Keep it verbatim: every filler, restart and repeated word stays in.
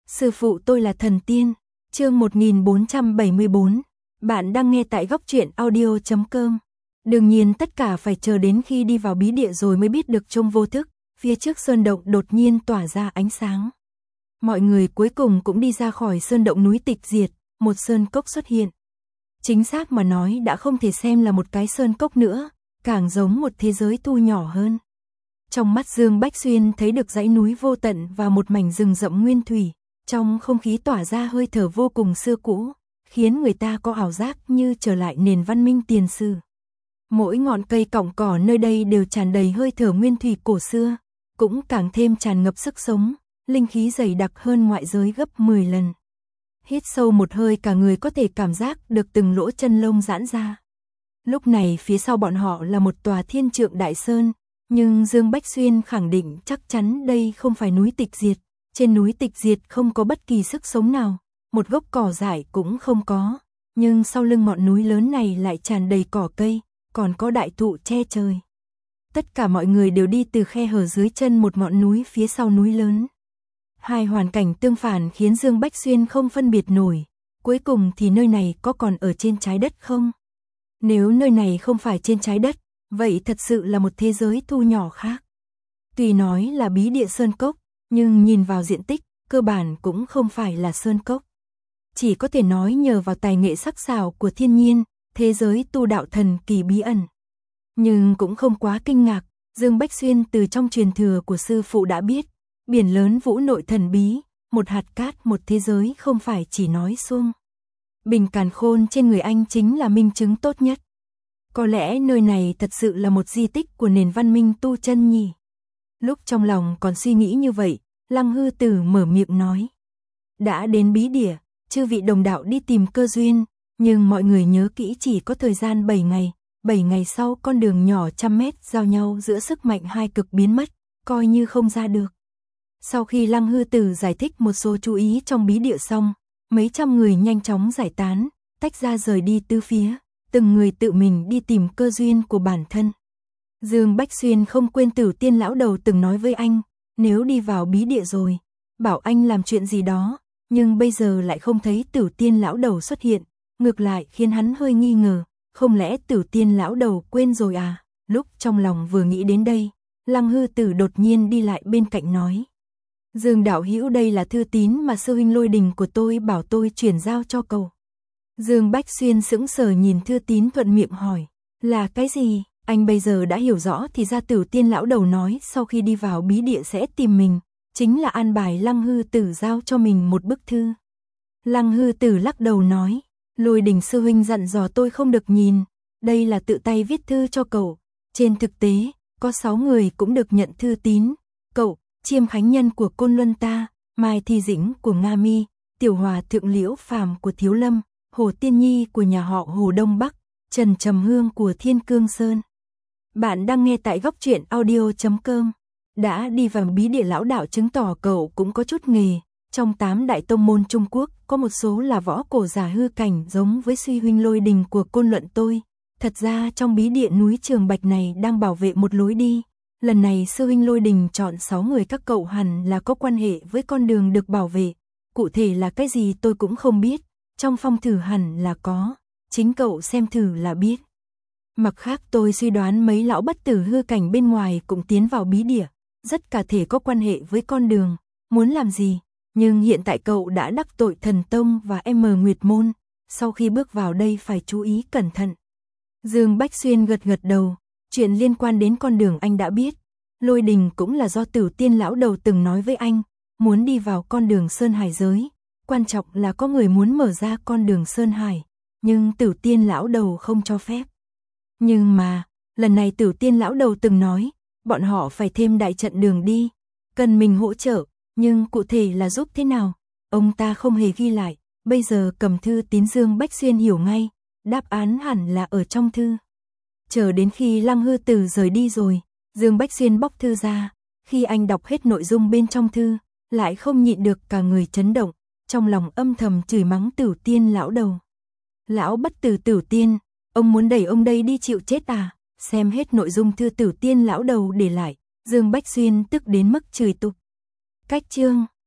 Sư phụ tôi là thần tiên. Chương một nghìn bốn trăm bảy mươi bốn. Bạn đang nghe tại góc truyện audio chấm com. Đương nhiên tất cả phải chờ đến khi đi vào bí địa rồi mới biết được. Trong vô thức, phía trước sơn động đột nhiên tỏa ra ánh sáng. Mọi người cuối cùng cũng đi ra khỏi sơn động núi tịch diệt, một sơn cốc xuất hiện. Chính xác mà nói đã không thể xem là một cái sơn cốc nữa, càng giống một thế giới thu nhỏ hơn. Trong mắt Dương Bách Xuyên thấy được dãy núi vô tận và một mảnh rừng rậm nguyên thủy, trong không khí tỏa ra hơi thở vô cùng xưa cũ, khiến người ta có ảo giác như trở lại nền văn minh tiền sử. Mỗi ngọn cây cọng cỏ nơi đây đều tràn đầy hơi thở nguyên thủy cổ xưa, cũng càng thêm tràn ngập sức sống, linh khí dày đặc hơn ngoại giới gấp mười lần. Hít sâu một hơi cả người có thể cảm giác được từng lỗ chân lông giãn ra. Lúc này phía sau bọn họ là một tòa thiên trượng đại sơn, nhưng Dương Bách Xuyên khẳng định chắc chắn đây không phải núi tịch diệt. Trên núi tịch diệt không có bất kỳ sức sống nào, một gốc cỏ dại cũng không có, nhưng sau lưng ngọn núi lớn này lại tràn đầy cỏ cây, còn có đại thụ che trời. Tất cả mọi người đều đi từ khe hở dưới chân một ngọn núi phía sau núi lớn. Hai hoàn cảnh tương phản khiến Dương Bách Xuyên không phân biệt nổi, cuối cùng thì nơi này có còn ở trên trái đất không? Nếu nơi này không phải trên trái đất, vậy thật sự là một thế giới thu nhỏ khác. Tuy nói là bí địa sơn cốc, nhưng nhìn vào diện tích, cơ bản cũng không phải là sơn cốc. Chỉ có thể nói nhờ vào tài nghệ sắc sảo của thiên nhiên, thế giới tu đạo thần kỳ bí ẩn. Nhưng cũng không quá kinh ngạc, Dương Bách Xuyên từ trong truyền thừa của sư phụ đã biết, biển lớn vũ nội thần bí, một hạt cát một thế giới không phải chỉ nói suông. Bình càn khôn trên người anh chính là minh chứng tốt nhất. Có lẽ nơi này thật sự là một di tích của nền văn minh tu chân nhỉ. Lúc trong lòng còn suy nghĩ như vậy, Lăng Hư Tử mở miệng nói. Đã đến bí địa, chư vị đồng đạo đi tìm cơ duyên, nhưng mọi người nhớ kỹ chỉ có thời gian bảy ngày, bảy ngày sau con đường nhỏ trăm mét giao nhau giữa sức mạnh hai cực biến mất, coi như không ra được. Sau khi Lăng Hư Tử giải thích một số chú ý trong bí địa xong, mấy trăm người nhanh chóng giải tán, tách ra rời đi tứ phía, từng người tự mình đi tìm cơ duyên của bản thân. Dương Bách Xuyên không quên Tử Tiên lão đầu từng nói với anh, nếu đi vào bí địa rồi, bảo anh làm chuyện gì đó, nhưng bây giờ lại không thấy Tử Tiên lão đầu xuất hiện, ngược lại khiến hắn hơi nghi ngờ, không lẽ Tử Tiên lão đầu quên rồi à? Lúc trong lòng vừa nghĩ đến đây, Lăng Hư Tử đột nhiên đi lại bên cạnh nói. Dương đạo hữu, đây là thư tín mà sư huynh Lôi Đình của tôi bảo tôi chuyển giao cho cậu. Dương Bách Xuyên sững sờ nhìn thư tín thuận miệng hỏi, là cái gì? Anh bây giờ đã hiểu rõ thì ra Tử Tiên lão đầu nói sau khi đi vào bí địa sẽ tìm mình, chính là an bài Lăng Hư Tử giao cho mình một bức thư. Lăng Hư Tử lắc đầu nói, Lôi Đình sư huynh dặn dò tôi không được nhìn, đây là tự tay viết thư cho cậu. Trên thực tế, có sáu người cũng được nhận thư tín, cậu, Chiêm Khánh Nhân của Côn Luân ta, Mai Thi Dĩnh của Nga Mi, Tiểu Hòa Thượng Liễu Phàm của Thiếu Lâm, Hồ Tiên Nhi của nhà họ Hồ Đông Bắc, Trần Trầm Hương của Thiên Cương Sơn. Bạn đang nghe tại góc truyện audio chấm com. Đã đi vào bí địa lão đạo chứng tỏ cậu cũng có chút nghề. Trong tám đại tông môn Trung Quốc, có một số là võ cổ giả hư cảnh giống với suy huynh Lôi Đình của Côn Luận tôi. Thật ra trong bí địa núi Trường Bạch này đang bảo vệ một lối đi. Lần này sư huynh Lôi Đình chọn sáu người các cậu hẳn là có quan hệ với con đường được bảo vệ. Cụ thể là cái gì tôi cũng không biết. Trong phong thử hẳn là có. Chính cậu xem thử là biết. Mặt khác tôi suy đoán mấy lão bất tử hư cảnh bên ngoài cũng tiến vào bí địa, rất cả thể có quan hệ với con đường, muốn làm gì, nhưng hiện tại cậu đã đắc tội Thần Tông và M Nguyệt Môn, sau khi bước vào đây phải chú ý cẩn thận. Dương Bách Xuyên gật gật đầu, chuyện liên quan đến con đường anh đã biết, Lôi Đình cũng là do Tử Tiên lão đầu từng nói với anh, muốn đi vào con đường Sơn Hải giới, quan trọng là có người muốn mở ra con đường Sơn Hải, nhưng Tử Tiên lão đầu không cho phép. Nhưng mà, lần này Tử Tiên lão đầu từng nói, bọn họ phải thêm đại trận đường đi, cần mình hỗ trợ, nhưng cụ thể là giúp thế nào, ông ta không hề ghi lại, bây giờ cầm thư tín Dương Bách Xuyên hiểu ngay, đáp án hẳn là ở trong thư. Chờ đến khi Lăng Hư Tử rời đi rồi, Dương Bách Xuyên bóc thư ra, khi anh đọc hết nội dung bên trong thư, lại không nhịn được cả người chấn động, trong lòng âm thầm chửi mắng Tử Tiên lão đầu. Lão bất tử Tử Tiên, ông muốn đẩy ông đây đi chịu chết à? Xem hết nội dung thư Tử Tiên lão đầu để lại, Dương Bách Xuyên tức đến mức chửi tục. Cách chương